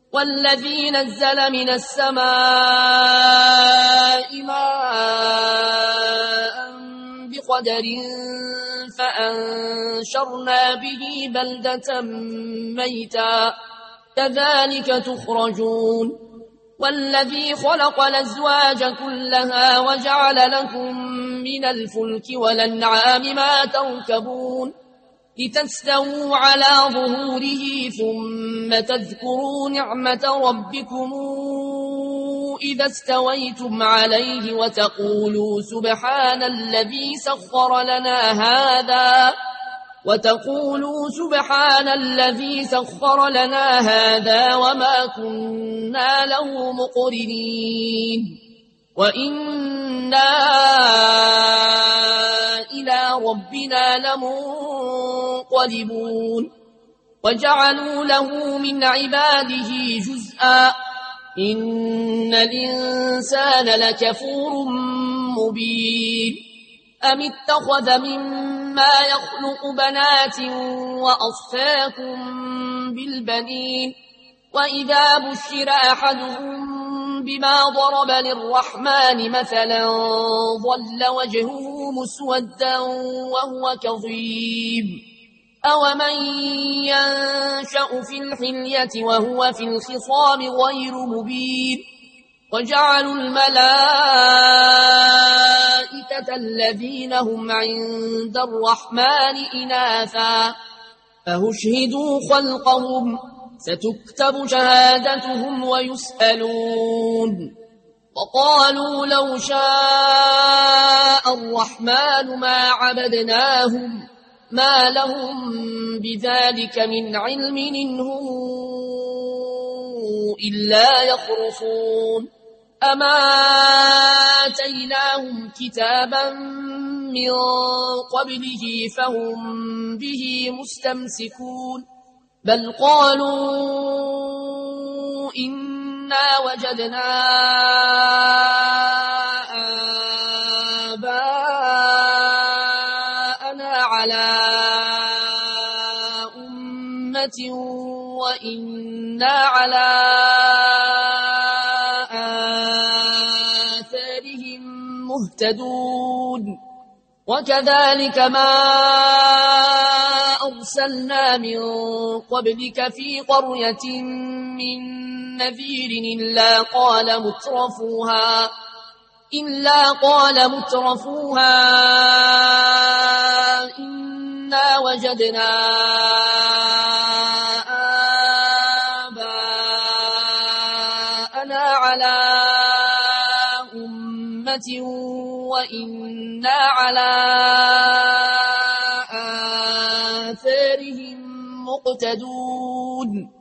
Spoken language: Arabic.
والذي نزل من السماء ماء بقدر فأنشرنا به بلدة ميتا كذلك تخرجون والذي خلق الأزواج كلها وجعل لكم من الفلك والأنعام ما تركبون لتستووا على ظهوره ثم تذكروا نعمة ربكم إذا استويتم عليه وتقولوا سبحان الذي سخر لنا هذا وما كنا له مقرنين وإنا إلى ربنا لمنقلبون وجعلوا له من عباده جزءا إن الإنسان لكفور مبين أم اتخذ مما يخلق بنات وأصفاكم بالبنين وإذا بشر أحدهم بما ضرب للرحمن مثلا ظل وجهه مسودا وهو كظيم أومن ينشأ في الحلية وهو في الخصام غير مبين وجعلوا الملائكة الذين هم عند الرحمن إناثا فهشهدوا خلقهم ستكتب شهادتهم ويسألون وقالوا لو شاء الرحمن ما عبدناهم ما لهم بذلك من علم إن هم إلا يخرصون أما آتيناهم كتابا من قبله فهم به مستمسكون بل قالوا إنا وجدنا آباءنا على أمة وإنا على آثارهم مهتدون وكذلك ما أرسلنا من قبلك في قرية من نذير إلا قال مترفوها إنا وجدنا آباءنا على أمة وإنا على آثارهم مقتدون